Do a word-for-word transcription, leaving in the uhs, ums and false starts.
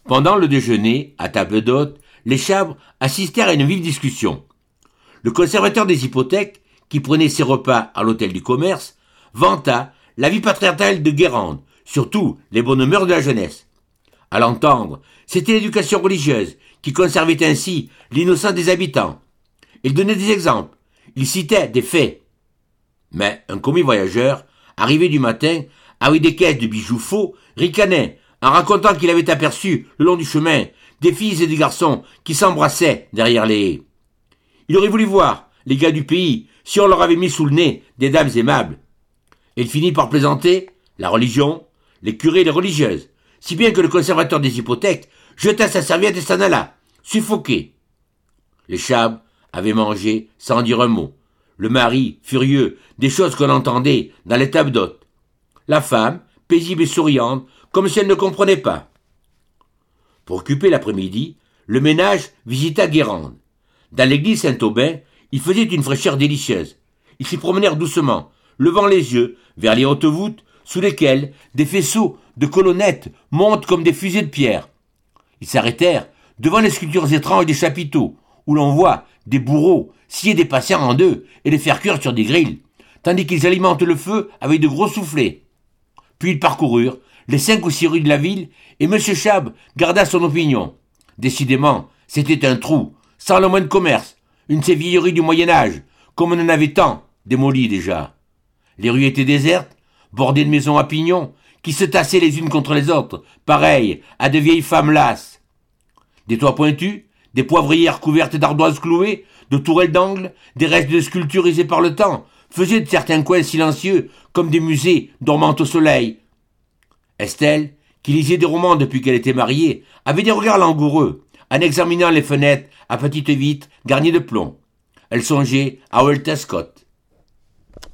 Pendant le déjeuner, à table d'hôte, les Chabres assistèrent à une vive discussion. Le conservateur des hypothèques, qui prenait ses repas à l'hôtel du commerce, vanta la vie patriarcale de Guérande, surtout les bonnes mœurs de la jeunesse. À l'entendre, c'était l'éducation religieuse qui conservait ainsi l'innocence des habitants. Il donnait des exemples, il citait des faits. Mais un commis voyageur, arrivé du matin, avec des caisses de bijoux faux, ricanait en racontant qu'il avait aperçu, le long du chemin, des filles et des garçons qui s'embrassaient derrière les haies. Il aurait voulu voir les gars du pays si on leur avait mis sous le nez des dames aimables. Et il finit par plaisanter la religion, les curés et les religieuses, si bien que le conservateur des hypothèques jeta sa serviette et s'en alla, suffoqué. Les Chabres avaient mangé sans dire un mot. Le mari, furieux, des choses qu'on entendait dans les tables d'hôtes. La femme, paisible et souriante, comme si elle ne comprenait pas. Pour occuper l'après-midi, le ménage visita Guérande. Dans l'église Saint-Aubin, il faisait une fraîcheur délicieuse. Ils s'y promenèrent doucement, levant les yeux vers les hautes voûtes sous lesquelles des faisceaux de colonnettes montent comme des fusées de pierre. Ils s'arrêtèrent devant les sculptures étranges des chapiteaux, où l'on voit des bourreaux scier des patients en deux et les faire cuire sur des grilles, tandis qu'ils alimentent le feu avec de gros soufflets. Puis ils parcoururent les cinq ou six rues de la ville, et M. Chabre garda son opinion. Décidément, c'était un trou, sans le moindre commerce, une de ces vieilleries du Moyen-Âge, comme on en avait tant, démolies déjà. Les rues étaient désertes, bordées de maisons à pignons, qui se tassaient les unes contre les autres, pareilles à de vieilles femmes lasses. Des toits pointus, des poivrières couvertes d'ardoises clouées, de tourelles d'angle, des restes de sculptures usées par le temps, faisaient de certains coins silencieux comme des musées dormant au soleil. Estelle, qui lisait des romans depuis qu'elle était mariée, avait des regards langoureux, en examinant les fenêtres à petites vitres garnies de plomb. Elle songeait à Walter Scott.